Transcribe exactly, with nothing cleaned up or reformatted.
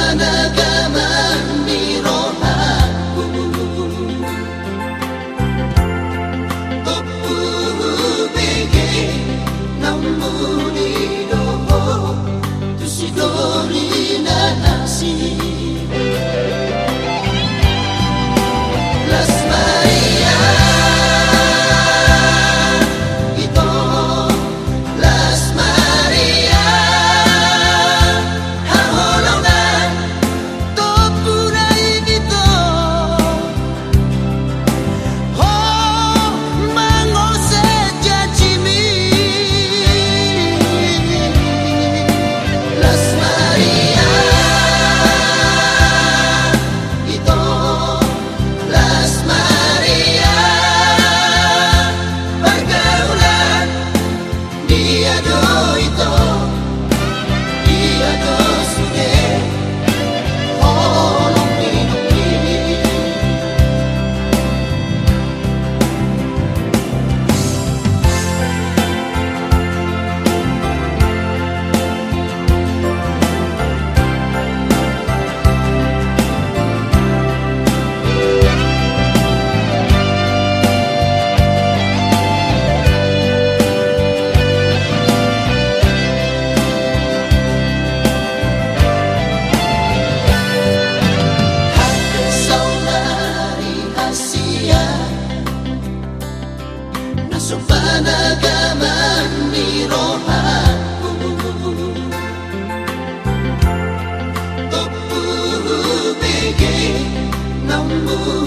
panagaman ni rohaku Topu bege namuri doho Tusidori na nasi Las Maria Ito Las Maria Hahologan Topunay dito Oh Mangose Jajimi Las Maria Ito Las Maria Pergaulan Dia do ito Dia do suge Holong pinupi Hati saudari Asia Nasa panagaman ni rohaku Topu bege namuri